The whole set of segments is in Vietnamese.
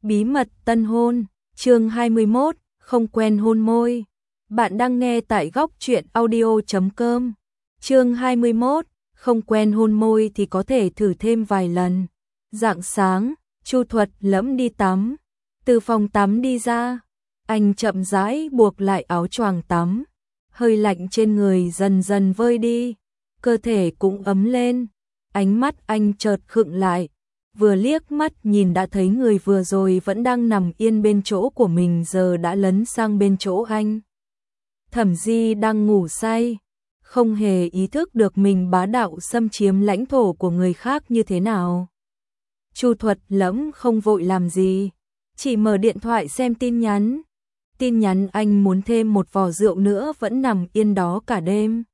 Bí mật tân hôn, chương 21, không quen hôn môi. Bạn đang nghe tại góc truyện audio.com. Chương 21, không quen hôn môi thì có thể thử thêm vài lần. Rạng sáng, Chu Thuật Lẫm đi tắm. Từ phòng tắm đi ra, anh chậm rãi buộc lại áo choàng tắm. Hơi lạnh trên người dần dần vơi đi, cơ thể cũng ấm lên. Ánh mắt anh chợt khựng lại. Vừa liếc mắt nhìn đã thấy người vừa rồi vẫn đang nằm yên bên chỗ của mình giờ đã lấn sang bên chỗ anh. Thẩm Di đang ngủ say, không hề ý thức được mình bá đạo xâm chiếm lãnh thổ của người khác như thế nào. Chu Thuật Lẫm không vội làm gì, chỉ mở điện thoại xem tin nhắn. Tin nhắn anh muốn thêm một vò rượu nữa vẫn nằm yên đó cả đêm.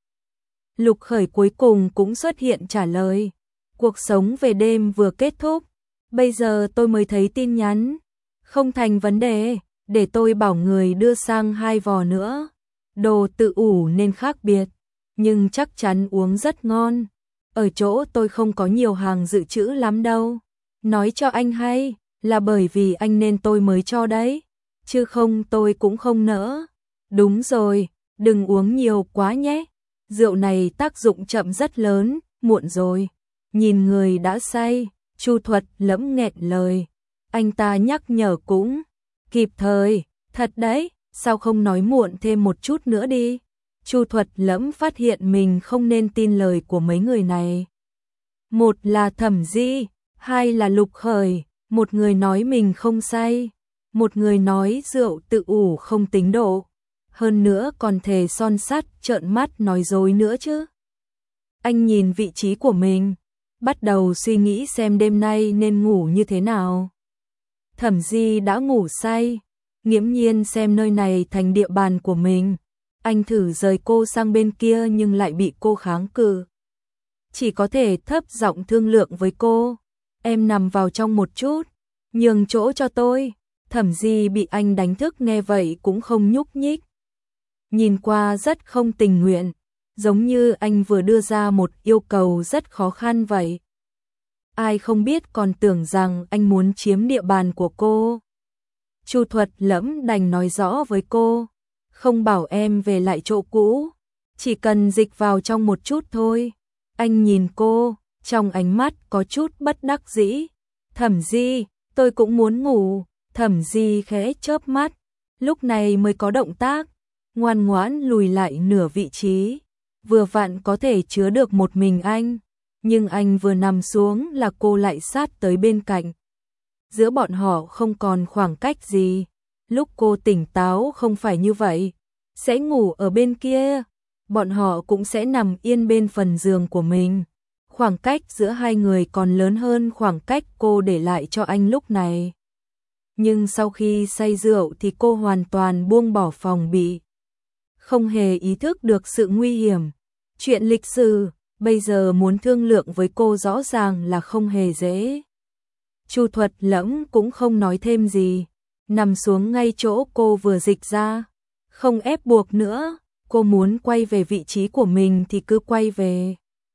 Lục Khởi cuối cùng cũng xuất hiện trả lời. Cuộc sống về đêm vừa kết thúc, bây giờ tôi mới thấy tin nhắn. Không thành vấn đề, để tôi bảo người đưa sang 2 vò nữa. Đồ tự ủ nên khác biệt, nhưng chắc chắn uống rất ngon. Ở chỗ tôi không có nhiều hàng dự trữ lắm đâu. Nói cho anh hay, là bởi vì anh nên tôi mới cho đấy. Chứ không tôi cũng không nỡ. Đúng rồi, đừng uống nhiều quá nhé. Rượu này tác dụng chậm rất lớn, muộn rồi. Nhìn người đã say, Chu Thuật Lẫm nghẹn lời. Anh ta nhắc nhở cũng kịp thời, thật đấy, sao không nói muộn thêm một chút nữa đi. Chu Thuật Lẫm phát hiện mình không nên tin lời của mấy người này. Một là Thẩm Di, hai là Lục Khởi, một người nói mình không say, một người nói rượu tự ủ không tính độ. Hơn nữa còn thề son sắt trợn mắt nói dối nữa chứ. Anh nhìn vị trí của mình, bắt đầu suy nghĩ xem đêm nay nên ngủ như thế nào. Thẩm Di đã ngủ say, nghiễm nhiên xem nơi này thành địa bàn của mình. Anh thử rời cô sang bên kia nhưng lại bị cô kháng cự. Chỉ có thể thấp giọng thương lượng với cô. Em nằm vào trong một chút, nhường chỗ cho tôi. Thẩm Di bị anh đánh thức nghe vậy cũng không nhúc nhích. Nhìn qua rất không tình nguyện, giống như anh vừa đưa ra một yêu cầu rất khó khăn vậy. Ai không biết còn tưởng rằng anh muốn chiếm địa bàn của cô. Chu Thuật Lẫm đành nói rõ với cô, không bảo em về lại chỗ cũ, chỉ cần dịch vào trong một chút thôi. Anh nhìn cô, trong ánh mắt có chút bất đắc dĩ. Thẩm Di, tôi cũng muốn ngủ. Thẩm Di khẽ chớp mắt, lúc này mới có động tác, ngoan ngoãn lùi lại nửa vị trí, vừa vặn có thể chứa được một mình anh. Nhưng anh vừa nằm xuống là cô lại sát tới bên cạnh. Giữa bọn họ không còn khoảng cách gì. Lúc cô tỉnh táo không phải như vậy, sẽ ngủ ở bên kia, bọn họ cũng sẽ nằm yên bên phần giường của mình. Khoảng cách giữa hai người còn lớn hơn khoảng cách cô để lại cho anh lúc này. Nhưng sau khi say rượu thì cô hoàn toàn buông bỏ phòng bị, không hề ý thức được sự nguy hiểm. Chuyện lịch sử, bây giờ muốn thương lượng với cô rõ ràng là không hề dễ. Chu Thuật Lẫm cũng không nói thêm gì, nằm xuống ngay chỗ cô vừa dịch ra. Không ép buộc nữa, cô muốn quay về vị trí của mình thì cứ quay về.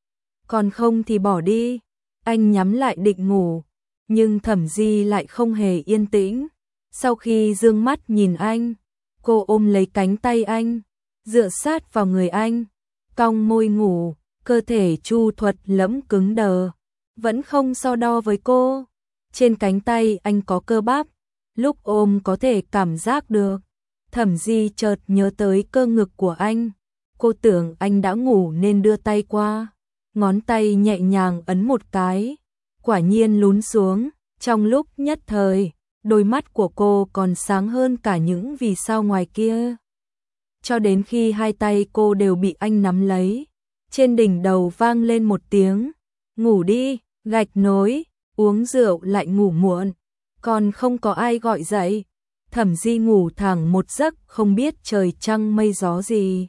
Còn không thì bỏ đi. Anh nhắm lại định ngủ, nhưng Thẩm Di lại không hề yên tĩnh. Sau khi dương mắt nhìn anh, cô ôm lấy cánh tay anh, dựa sát vào người anh, cong môi ngủ. Cơ thể Chu Thuật Lẫm cứng đờ, vẫn không so đo với cô. Trên cánh tay anh có cơ bắp, lúc ôm có thể cảm giác được. Thẩm Di chợt nhớ tới cơ ngực của anh. Cô tưởng anh đã ngủ nên đưa tay qua, ngón tay nhẹ nhàng ấn một cái, quả nhiên lún xuống. Trong lúc nhất thời, đôi mắt của cô còn sáng hơn cả những vì sao ngoài kia. Cho đến khi hai tay cô đều bị anh nắm lấy, trên đỉnh đầu vang lên một tiếng, ngủ đi, gạch nối. Uống rượu lại ngủ muộn, còn không có ai gọi dậy. Thẩm Di ngủ thẳng một giấc không biết trời trăng mây gió gì.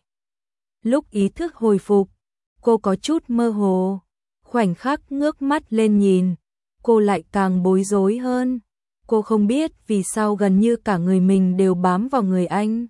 Lúc ý thức hồi phục, cô có chút mơ hồ, khoảnh khắc ngước mắt lên nhìn, cô lại càng bối rối hơn. Cô không biết vì sao gần như cả người mình đều bám vào người anh,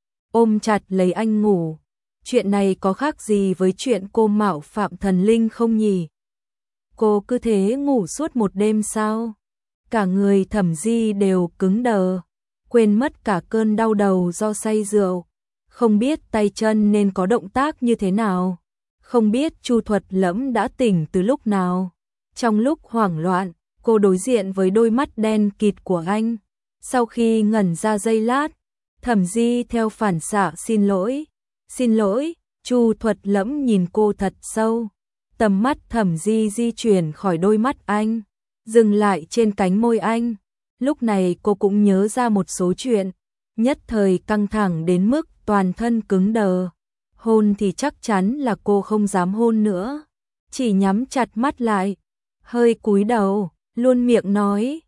ôm chặt lấy anh ngủ. Chuyện này có khác gì với chuyện cô mạo phạm thần linh không nhỉ? Cô cứ thế ngủ suốt một đêm sao? Cả người Thẩm Di đều cứng đờ, quên mất cả cơn đau đầu do say rượu, không biết tay chân nên có động tác như thế nào, không biết Chu Thuật Lẫm đã tỉnh từ lúc nào. Trong lúc hoảng loạn, cô đối diện với đôi mắt đen kịt của anh. Sau khi ngẩn ra giây lát, Thẩm Di theo phản xạ xin lỗi, Chu Thuật Lẫm nhìn cô thật sâu. Tầm mắt Thẩm Di di chuyển khỏi đôi mắt anh, dừng lại trên cánh môi anh. Lúc này cô cũng nhớ ra một số chuyện, nhất thời căng thẳng đến mức toàn thân cứng đờ. Hôn thì chắc chắn là cô không dám hôn nữa, chỉ nhắm chặt mắt lại, hơi cúi đầu, luôn miệng nói,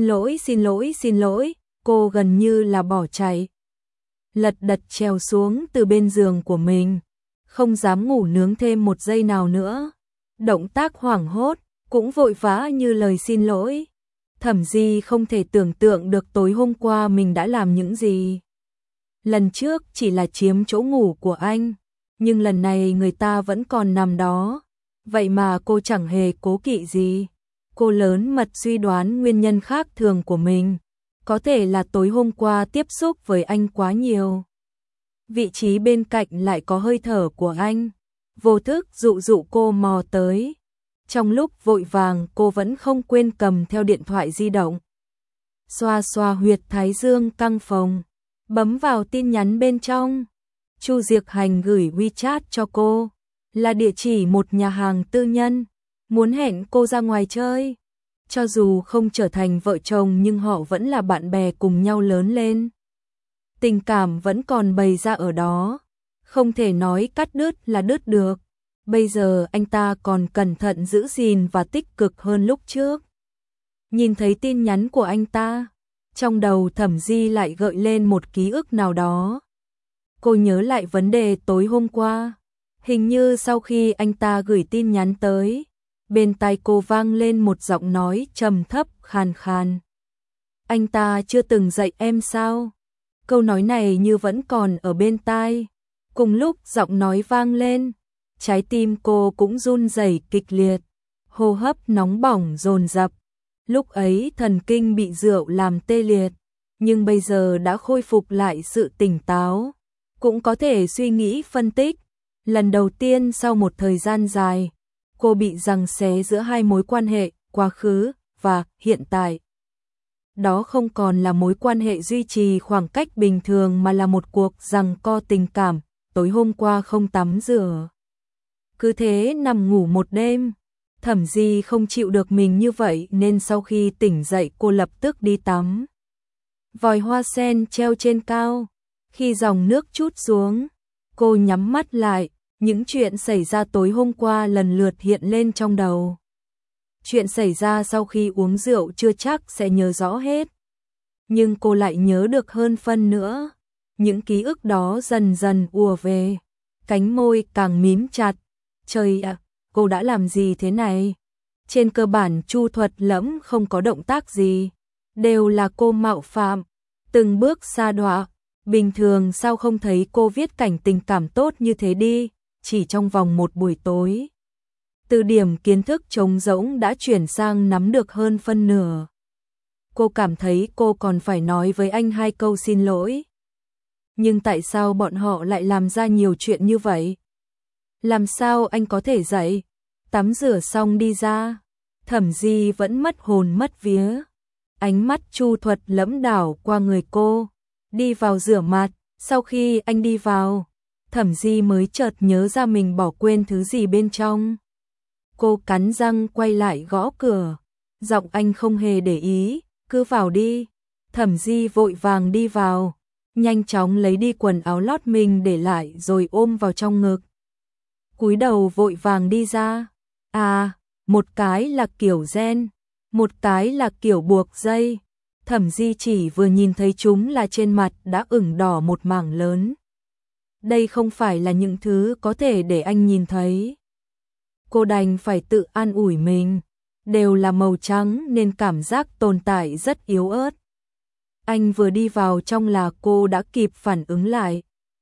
xin lỗi, cô gần như là bỏ chạy. Lật đật trèo xuống từ bên giường của mình, không dám ngủ nướng thêm một giây nào nữa. Động tác hoảng hốt, cũng vội vã như lời xin lỗi. Thẩm Di không thể tưởng tượng được tối hôm qua mình đã làm những gì. Lần trước chỉ là chiếm chỗ ngủ của anh, nhưng lần này người ta vẫn còn nằm đó. Vậy mà cô chẳng hề cố kỵ gì. Cô lớn mật suy đoán nguyên nhân khác thường của mình. Có thể là tối hôm qua tiếp xúc với anh quá nhiều. Vị trí bên cạnh lại có hơi thở của anh. Vô thức dụ dụ cô mò tới. Trong lúc vội vàng cô vẫn không quên cầm theo điện thoại di động. Xoa xoa huyệt thái dương căng phồng, bấm vào tin nhắn bên trong. Chu Diệc Hành gửi WeChat cho cô, là địa chỉ một nhà hàng tư nhân, muốn hẹn cô ra ngoài chơi. Cho dù không trở thành vợ chồng nhưng họ vẫn là bạn bè cùng nhau lớn lên. Tình cảm vẫn còn bày ra ở đó, không thể nói cắt đứt là đứt được. Bây giờ anh ta còn cẩn thận giữ gìn và tích cực hơn lúc trước. Nhìn thấy tin nhắn của anh ta, trong đầu Thẩm Di lại gợi lên một ký ức nào đó. Cô nhớ lại vấn đề tối hôm qua. Hình như sau khi anh ta gửi tin nhắn tới, bên tai cô vang lên một giọng nói trầm thấp khàn khàn. Anh ta chưa từng dạy em sao? Câu nói này như vẫn còn ở bên tai. Cùng lúc giọng nói vang lên, trái tim cô cũng run rẩy kịch liệt, hô hấp nóng bỏng dồn dập. Lúc ấy thần kinh bị rượu làm tê liệt, nhưng bây giờ đã khôi phục lại sự tỉnh táo, cũng có thể suy nghĩ phân tích. Lần đầu tiên sau một thời gian dài, cô bị giằng xé giữa hai mối quan hệ, quá khứ và hiện tại. Đó không còn là mối quan hệ duy trì khoảng cách bình thường mà là một cuộc giằng co tình cảm. Tối hôm qua không tắm rửa, cứ thế nằm ngủ một đêm. Thẩm Di không chịu được mình như vậy nên sau khi tỉnh dậy cô lập tức đi tắm. Vòi hoa sen treo trên cao, khi dòng nước trút xuống, cô nhắm mắt lại, những chuyện xảy ra tối hôm qua lần lượt hiện lên trong đầu. Chuyện xảy ra sau khi uống rượu chưa chắc sẽ nhớ rõ hết, nhưng cô lại nhớ được hơn phân nữa. Những ký ức đó dần dần ùa về, cánh môi càng mím chặt. Trời ạ, cô đã làm gì thế này? Trên cơ bản Chu Thuật Lẫm không có động tác gì, đều là cô mạo phạm, từng bước sa đọa. Bình thường sao không thấy cô viết cảnh tình cảm tốt như thế đi, chỉ trong vòng một buổi tối. Từ điểm kiến thức trống rỗng đã chuyển sang nắm được hơn phân nửa. Cô cảm thấy cô còn phải nói với anh 2 câu xin lỗi. Nhưng tại sao bọn họ lại làm ra nhiều chuyện như vậy? Làm sao anh có thể dậy? Tắm rửa xong đi ra. Thẩm Di vẫn mất hồn mất vía. Ánh mắt Chu Thuật Lẫm đảo qua người cô. Đi vào rửa mặt. Sau khi anh đi vào, Thẩm Di mới chợt nhớ ra mình bỏ quên thứ gì bên trong. Cô cắn răng quay lại gõ cửa. Giọng anh không hề để ý. Cứ vào đi. Thẩm Di vội vàng đi vào, nhanh chóng lấy đi quần áo lót mình để lại rồi ôm vào trong ngực. Cúi đầu vội vàng đi ra. À, một cái là kiểu ren, một cái là kiểu buộc dây. Thẩm Di chỉ vừa nhìn thấy chúng là trên mặt đã ửng đỏ một mảng lớn. Đây không phải là những thứ có thể để anh nhìn thấy. Cô đành phải tự an ủi mình, đều là màu trắng nên cảm giác tồn tại rất yếu ớt. Anh vừa đi vào trong là cô đã kịp phản ứng lại.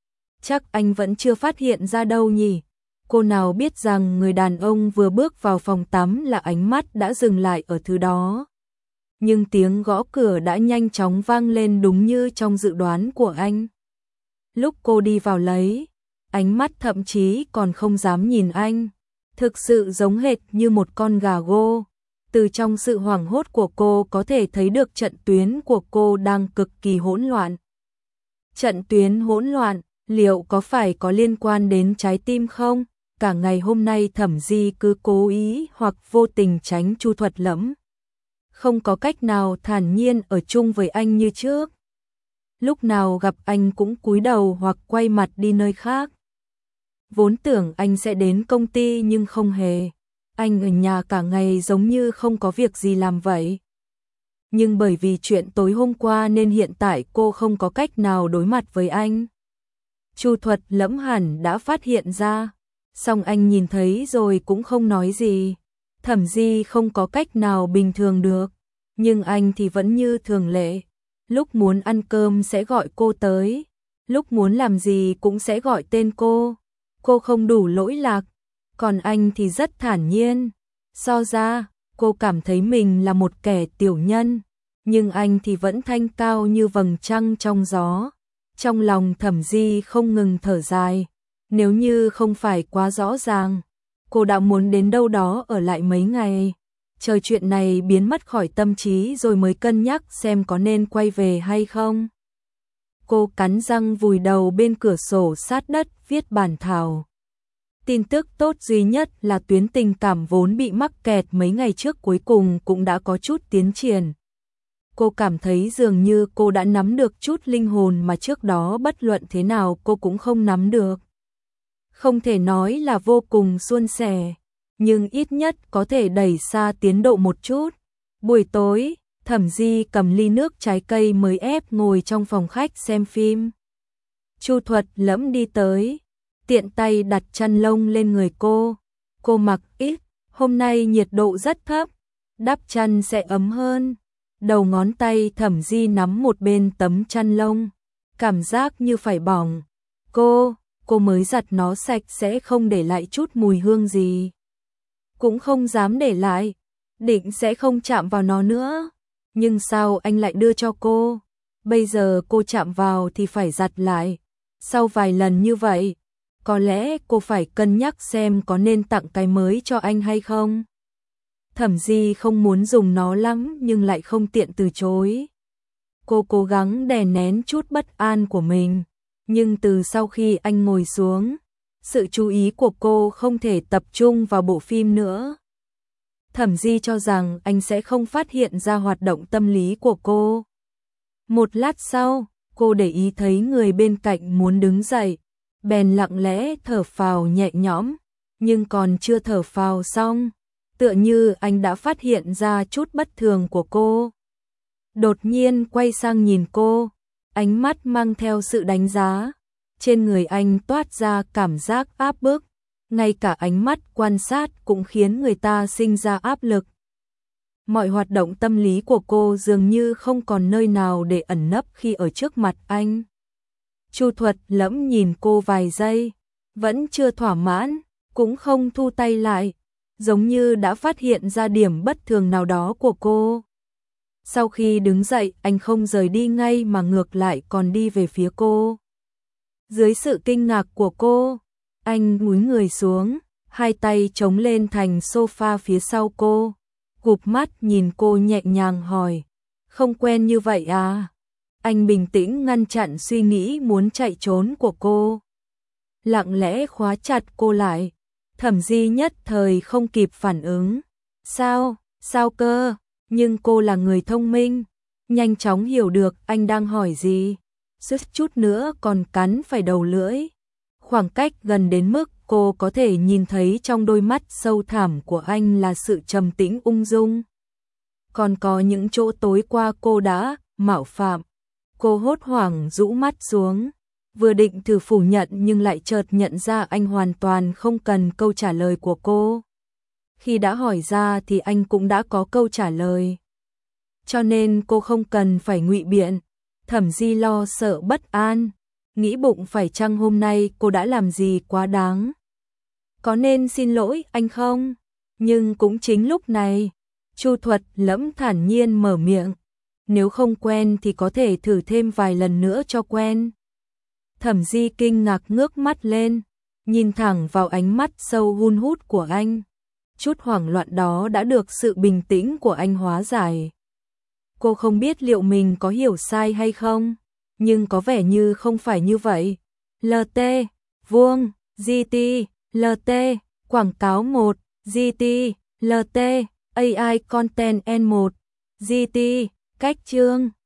Chắc anh vẫn chưa phát hiện ra đâu nhỉ. Cô nào biết rằng người đàn ông vừa bước vào phòng tắm là ánh mắt đã dừng lại ở thứ đó. nhưng tiếng gõ cửa đã nhanh chóng vang lên đúng như trong dự đoán của anh. Lúc cô đi vào lấy, ánh mắt thậm chí còn không dám nhìn anh, thực sự giống hệt như một con gà gô. Từ trong sự hoảng hốt của cô có thể thấy được trận tuyến của cô đang cực kỳ hỗn loạn. Trận tuyến hỗn loạn, liệu có phải có liên quan đến trái tim không? Cả ngày hôm nay Thẩm Di cứ cố ý hoặc vô tình tránh Chu Thuật Lẫm. Không có cách nào thản nhiên ở chung với anh như trước. Lúc nào gặp anh cũng cúi đầu hoặc quay mặt đi nơi khác. Vốn tưởng anh sẽ đến công ty nhưng không hề. Anh ở nhà cả ngày giống như không có việc gì làm vậy. Nhưng bởi vì chuyện tối hôm qua nên hiện tại cô không có cách nào đối mặt với anh. Chu Thuật Lẫm hẳn đã phát hiện ra, song anh nhìn thấy rồi cũng không nói gì. Thẩm Di không có cách nào bình thường được, nhưng anh thì vẫn như thường lệ. Lúc muốn ăn cơm sẽ gọi cô tới, lúc muốn làm gì cũng sẽ gọi tên cô. Cô không đủ lỗi lạc, còn anh thì rất thản nhiên. So ra, cô cảm thấy mình là một kẻ tiểu nhân, nhưng anh thì vẫn thanh cao như vầng trăng trong gió. Trong lòng Thẩm Di không ngừng thở dài, nếu như không phải quá rõ ràng, cô đã muốn đến đâu đó ở lại mấy ngày, chờ chuyện này biến mất khỏi tâm trí rồi mới cân nhắc xem có nên quay về hay không. Cô cắn răng vùi đầu bên cửa sổ sát đất viết bản thảo. Tin tức tốt duy nhất là tuyến tình cảm vốn bị mắc kẹt mấy ngày trước cuối cùng cũng đã có chút tiến triển. Cô cảm thấy dường như cô đã nắm được chút linh hồn mà trước đó bất luận thế nào cô cũng không nắm được. Không thể nói là vô cùng suôn sẻ, nhưng ít nhất có thể đẩy xa tiến độ một chút. Buổi tối, Thẩm Di cầm ly nước trái cây mới ép ngồi trong phòng khách xem phim. Chu Thuật Lẫm đi tới, tiện tay đặt chăn lông lên người cô. Cô mặc ít, hôm nay nhiệt độ rất thấp, đắp chăn sẽ ấm hơn. Đầu ngón tay Thẩm Di nắm một bên tấm chăn lông, cảm giác như phải bỏng. Cô mới giặt nó sạch sẽ không để lại chút mùi hương gì. Cũng không dám để lại, định sẽ không chạm vào nó nữa. Nhưng sao anh lại đưa cho cô? Bây giờ cô chạm vào thì phải giặt lại. Sau vài lần như vậy, có lẽ cô phải cân nhắc xem có nên tặng cái mới cho anh hay không. Thẩm Di không muốn dùng nó lắm nhưng lại không tiện từ chối. Cô cố gắng đè nén chút bất an của mình, nhưng từ sau khi anh ngồi xuống, sự chú ý của cô không thể tập trung vào bộ phim nữa. Thẩm Di cho rằng anh sẽ không phát hiện ra hoạt động tâm lý của cô. Một lát sau, cô để ý thấy người bên cạnh muốn đứng dậy, bèn lặng lẽ thở phào nhẹ nhõm, nhưng còn chưa thở phào xong, tựa như anh đã phát hiện ra chút bất thường của cô. Đột nhiên quay sang nhìn cô, ánh mắt mang theo sự đánh giá, trên người anh toát ra cảm giác áp bức, ngay cả ánh mắt quan sát cũng khiến người ta sinh ra áp lực. Mọi hoạt động tâm lý của cô dường như không còn nơi nào để ẩn nấp khi ở trước mặt anh. Chu Thuật Lẫm nhìn cô vài giây, vẫn chưa thỏa mãn, cũng không thu tay lại, giống như đã phát hiện ra điểm bất thường nào đó của cô. Sau khi đứng dậy, anh không rời đi ngay mà ngược lại còn đi về phía cô. Dưới sự kinh ngạc của cô, anh cúi người xuống, hai tay chống lên thành sofa phía sau cô, gục mắt nhìn cô nhẹ nhàng hỏi, không quen như vậy à? Anh bình tĩnh ngăn chặn suy nghĩ muốn chạy trốn của cô, lặng lẽ khóa chặt cô lại. Thẩm Di nhất thời không kịp phản ứng. Sao cơ? Nhưng cô là người thông minh, nhanh chóng hiểu được anh đang hỏi gì, suýt chút nữa còn cắn phải đầu lưỡi. Khoảng cách gần đến mức cô có thể nhìn thấy trong đôi mắt sâu thẳm của anh là sự trầm tĩnh ung dung. Còn có những chỗ tối qua cô đã mạo phạm. Cô hốt hoảng rũ mắt xuống, vừa định thử phủ nhận nhưng lại chợt nhận ra anh hoàn toàn không cần câu trả lời của cô. Khi đã hỏi ra thì anh cũng đã có câu trả lời. Cho nên cô không cần phải ngụy biện. Thẩm Di lo sợ bất an, nghĩ bụng phải chăng hôm nay cô đã làm gì quá đáng. Có nên xin lỗi anh không? Nhưng cũng chính lúc này, Chu Thuật Lẫm thản nhiên mở miệng. Nếu không quen thì có thể thử thêm vài lần nữa cho quen. Thẩm Di kinh ngạc ngước mắt lên, nhìn thẳng vào ánh mắt sâu hun hút của anh. Chút hoảng loạn đó đã được sự bình tĩnh của anh hóa giải. Cô không biết liệu mình có hiểu sai hay không, nhưng có vẻ như không phải như vậy. LT, vuông, GT, LT, quảng cáo 1, GT, LT, AI Content N1, GT, cách chương.